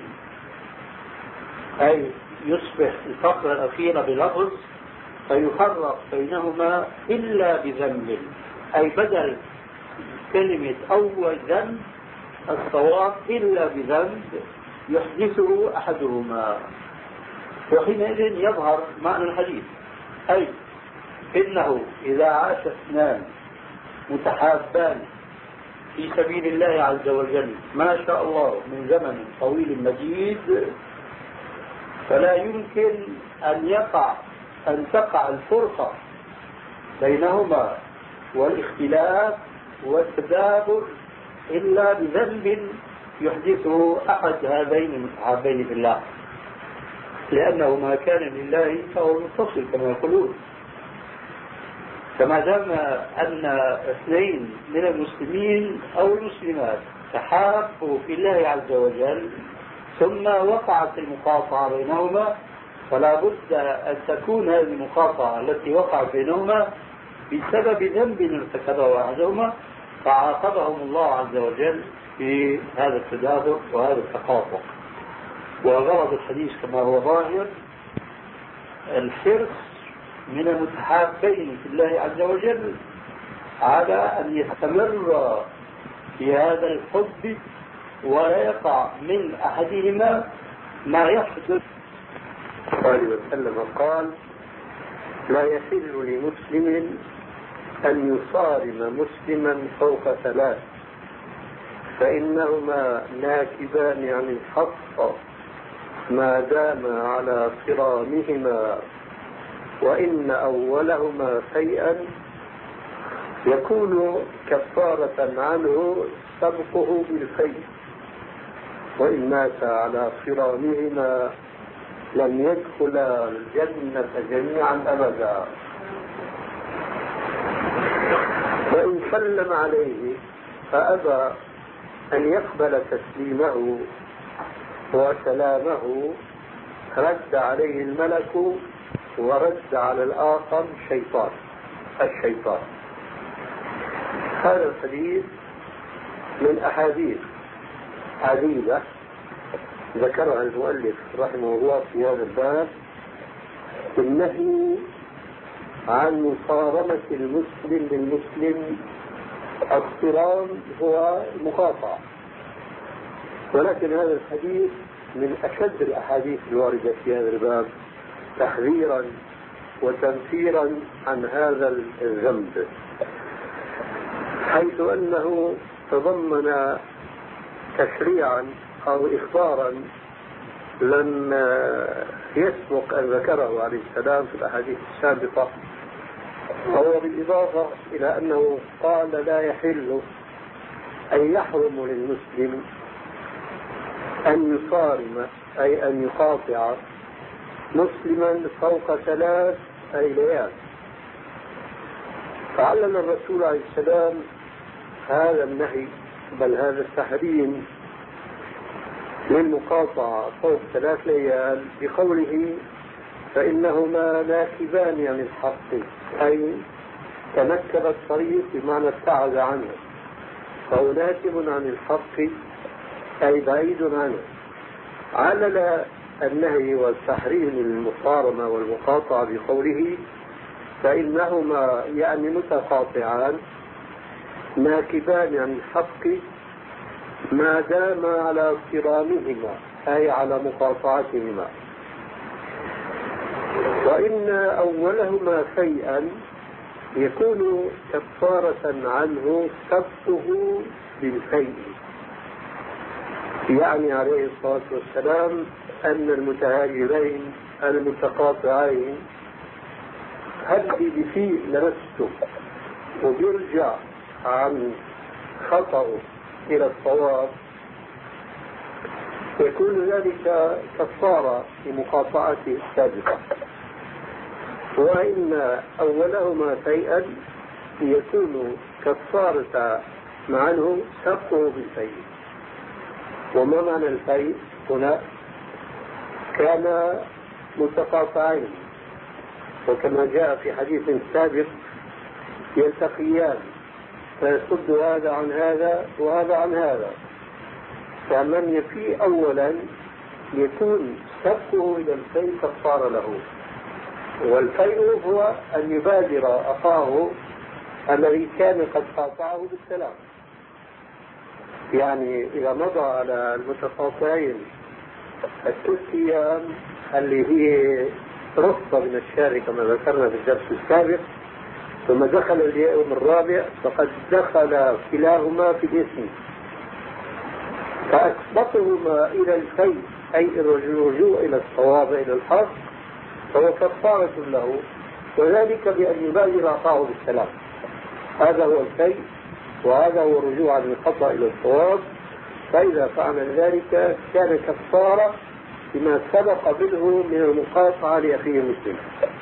أي يصبح الفقرة الأخيرة بلفظ فيفرق بينهما إلا بذنب، أي بدل كلمة أول ذنب الصواب إلا بذنب يحدثه أحدهما. وحينئذ يظهر معنى الحديث، أي إنه إذا عاش اثنان متحابان في سبيل الله عز وجل ما شاء الله من زمن طويل مجيد، فلا يمكن أن يقع أن تقع الفرقة بينهما والاختلاف والتدابر إلا بذنب يحدثه أحد هذين المتحابين بالله، لأنه ما كان لله فهو متصل كما يقولون. فما دام أن اثنين من المسلمين أو المسلمات تحابوا في الله عز وجل ثم وقعت المقاطعة بينهما، فلا بد أن تكون هذه المقاطعة التي وقعت بينهما بسبب ذنب ارتكبه أحدهما فعاقبهم الله عز وجل في هذا التدابر وهذا التقاطع. وغرض الحديث كما هو ظاهر الحرص من المتحابين في الله عز وجل على أن يستمر في هذا الحب ولا يقع من أحدهما ما يحدث. صلى الله عليه وسلم قال: لا يحل لمسلم أن يصارم مسلما فوق ثلاث فإنهما ناكبان عن الحق ما دام على صرامهما، وإن أولهما شيئا يكون كفارة عنه سبقه بالخير، وإن مات على صرامهما لم يدخلا الجنة جميعا أبدا. وإن سلم عليه فأبى أن يقبل تسليمه وسلامه رد عليه الملك ورد على الآخر شيطان الشيطان. هذا الحديث من أحاديث عديدة ذكرها المؤلف رحمه الله في هذا الباب النهي عن مصارمة المسلم للمسلم. الصرام هو المقاطعة، ولكن هذا الحديث من أشد الأحاديث الواردة في هذا الباب تحذيرا وتنفيرا عن هذا الذنب، حيث أنه تضمن تشريعا أو إخبارا لم يسبق أن ذكره عليه السلام في الأحاديث السابقة، وهو بالإضافة إلى أنه قال لا يحل أن يحرم للمسلم أن يصارم أي أن يقاطع مسلما فوق ثلاث أي ليال. فعلم الرسول عليه السلام هذا النهي بل هذا التحريم للمقاطعة فوق ثلاث ليال بقوله فإنهما ناكبان عن الحق، أي تنكب الطريق بمعنى ابتعد عنه، فهو ناكب عن الحق أي بعيد عنه. علل النهي والتحريم للمصارمة والمقاطعة بقوله فإنهما يعني متقاطعان ناكبان عن الحق ما دام على صرامهما، أي على مقاطعتهما. وإن أولهما شيئا يكون كفارة عنه سبقه بالشيء. يعني عليه الصلاة والسلام أن المتهاجرين المتقاطعين هدي بشيء لمسته وبيرجع عن خطأه إلى الصواب، يكون ذلك كفارة لمقاطعته السابقة. وإن أولهما شيئا يكون كفارة عنه سبقه بالشيء. وما معنى الشيء هنا؟ كان متقاطعين، وكما جاء في حديث سابق يلتقيان فيصد هذا عن هذا وهذا عن هذا، فمن يفي أولا يكون سبقه إلى الفيء كفارة له. والفيء هو أن يبادر أخاه الذي كان قد قاطعه بالسلام. يعني إذا مضى على المتقاطعين الست أيام اللي هي رخصة من الشارع كما ذكرنا في الدرس السابق، ثم دخل اليوم الرابع فقد دخل كلاهما في الاسم، فأسبقهما إلى الفيء أي الرجوع إلى الصواب إلى الحق، فهو كفارة له، وذلك بأن يبادر أخاه بالسلام. هذا هو الفيء، وهذا هو الرجوع عن الخطأ إلى الصواب. فإذا فعل ذلك كان كفارة بما سبق منه من المقاطعة لأخيه المسلم.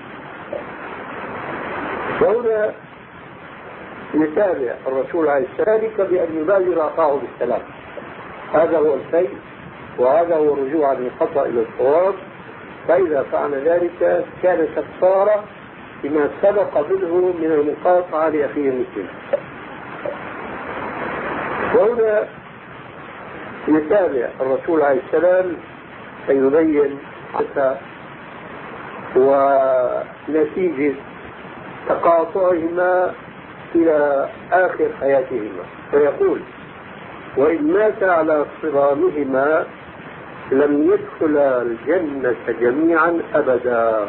وهنا يتابع الرسول عليه السلام بأن يبادر أخاه بالسلام. هذا هو الفيء، وهذا هو الرجوع عن الخطأ إلى الصواب. فإذا فعل ذلك كان كفارة بما سبق منه من المقاطعة لأخيه المسلم. وهنا يتابع الرسول عليه السلام فيبين حتى ونتيجة تقاطعهما إلى آخر حياتهما، فيقول: وإن مات على صرامهما لم يدخل الجنة جميعا أبدا.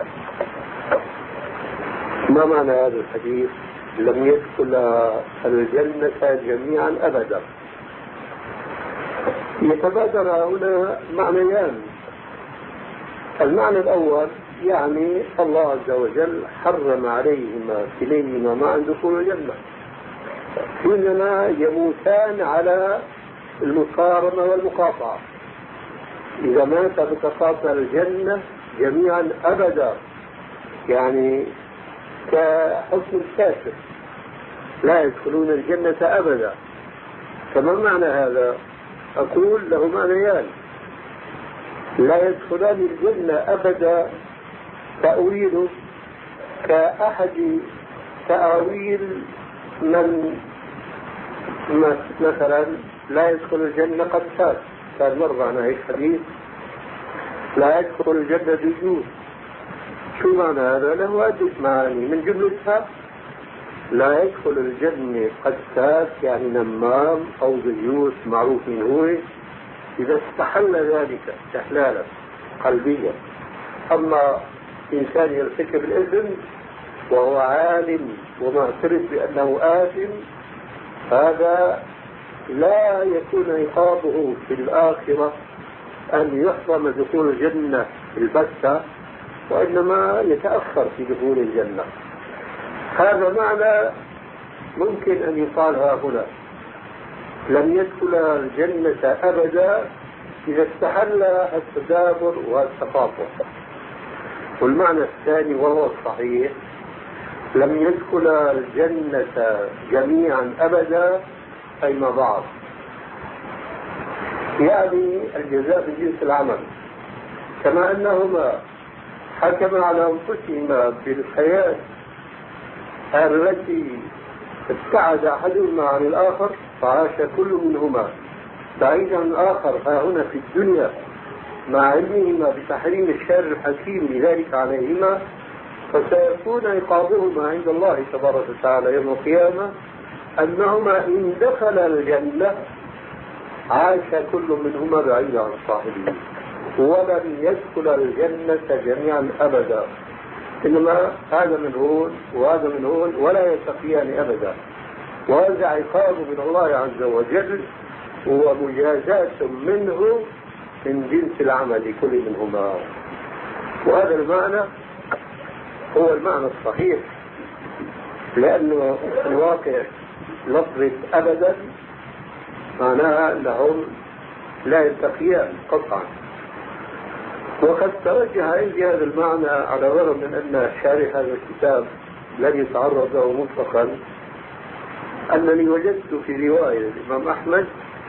ما معنى هذا الحديث؟ لم يدخل الجنة جميعا أبدا. يتبادر هنا معنيان. المعنى الأول يعني الله عز وجل حرم عليهما كليهما معا دخول الجنة، حينما يموتان على المقارنة والمقاطعة. إذا مات متقاطع الجنة جميعا أبدا، يعني كحكم الكافر لا يدخلون الجنة أبدا. فما معنى هذا؟ أقول له معنيان. لا يدخلان الجنة أبدا تأويله كأحد تأويل من مثلا لا يدخل الجنة قد فات، كان مر عن هيك حديث لا يدخل الجنة دجوج. شو معنى هذا؟ له عدة معاني، من جملتها لا يدخل الجنة قد فات يعني نمام أو دجوج معروف من هو إذا استحل ذلك استحلالا قلبيا. أما إنسان يرتكب الإثم وهو عالم ومعترف بأنه آثم، هذا لا يكون عقابه في الآخرة أن يحرم دخول الجنة البتة، وإنما يتأخر في دخول الجنة. هذا معنى ممكن أن يقال ها هنا: لم يدخل الجنة أبدا إذا استحل التدابر والتقاطع. والمعنى الثاني وهو الصحيح: لم يدخل الجنة جميعا أبدا أي ما بعض، يعني الجزاء بجنس العمل. كما أنهما حكم على أنفسهما بالحياة التي ابتعد أحدهما عن الآخر فعاش كل منهما بعيدا عن الآخر ها هنا في الدنيا مع علمهما بتحريم الشر الحكيم لذلك عليهما، فسيكون عقابهما عند الله تبارك وتعالى يوم القيامة أنهما إن دخل الجنة عاش كل منهما بعيدا عن صاحبه، ولن يدخل الجنة جميعا أبدا، إنما هذا من هون وهذا من هون ولا يلتقيان أبدا، وهذا عقاب من الله عز وجل ومجازاة منه من جنس العمل لكل منهما. وهذا المعنى هو المعنى الصحيح، لأنه في الواقع لفظة أبدا معناها أنهم لا يلتقيان قطعا. وقد ترجح عندي هذا المعنى على الرغم من أن شارح هذا الكتاب لم يتعرض له مطلقا، أنني وجدت في رواية الإمام أحمد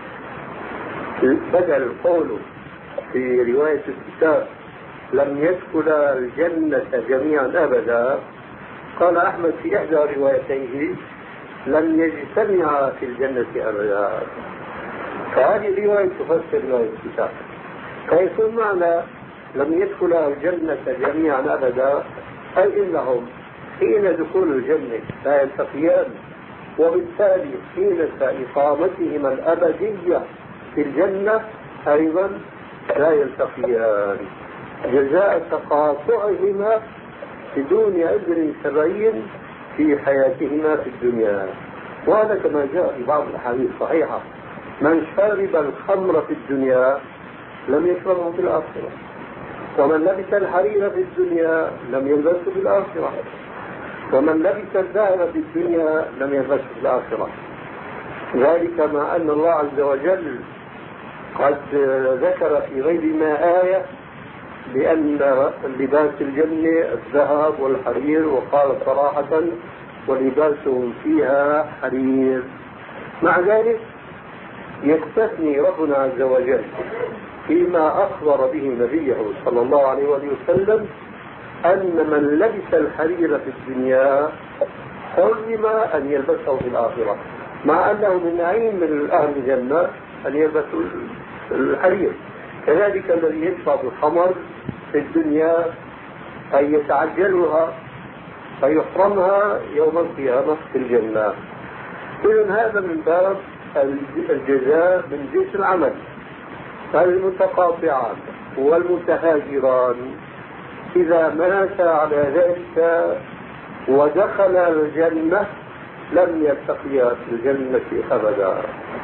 بدل القول في رواية الكتاب لم يدخل الجنة جميعا أبدا، قال أحمد في إحدى روايتيه لم يجتمعا في الجنة أبدا. فهذه الرواية تفسر رواية الكتاب، فيكون معنى لم يدخل الجنة جميعا أبدا أي إنهم حين دخول الجنة لا يلتقيان، وبالتالي حين إقامتهما الأبدية في الجنة أيضا لا يلتقيان جزاء تقاطعهما بدون أجر سبعين في حياتهما في الدنيا. وهذا كما جاء في بعض الأحاديث الصحيحة: من شرب الخمر في الدنيا لم يشربه في الآخرة، ومن لبس الحرير في الدنيا لم يلبسه في الآخرة، ومن لبس الذهب في الدنيا لم يلبسه في الآخرة. ذلك مع أن الله عز وجل قد ذكر في غير ما آية بأن لباس الجنة الذهب والحرير، وقال صراحة ولباسهم فيها حرير. مع ذلك يستثني ربنا عز وجل فيما أخبر به نبيه صلى الله عليه وسلم أن من لبس الحرير في الدنيا حرم أن يلبسه في الآخرة، مع أنه من نعيم من أهل الجنة أن يلبسوا الحرير. كذلك الذي يشرب الخمر في الدنيا أن يتعجلها فيحرمها يوم القيامة في الجنة. إذن هذا من باب الجزاء من جنس العمل. فالمتقاطعان والمتهاجران إذا مات على ذلك ودخل الجنة لم يلتقيا في الجنة أبدا.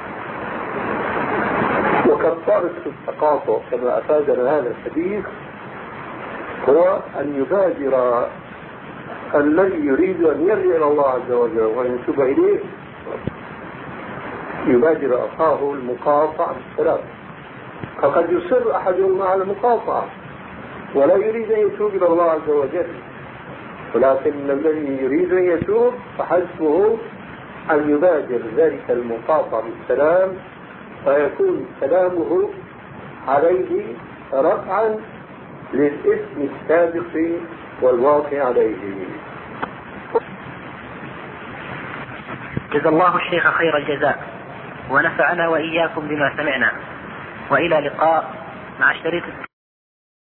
وكفارة التقاطع كما أفادنا هذا الحديث هو أن يبادر الذي يريد أن يرجع إلى الله عز وجل وأن يتوب إليه، يبادر أخاه المقاطعة بالسلام. فقد يصر أحدهم على المقاطعة ولا يريد أن يتوب إلى الله عز وجل، ولكن الذي يريد أن يتوب فحسبه أن يبادر ذلك المقاطع بالسلام، فيكون سلامه عليه رفعا للإثم السابق والواقع عليه. جزا الله الشيخ خير الجزاء ونفعنا وإياكم بما سمعنا، وإلى لقاء مع الشريط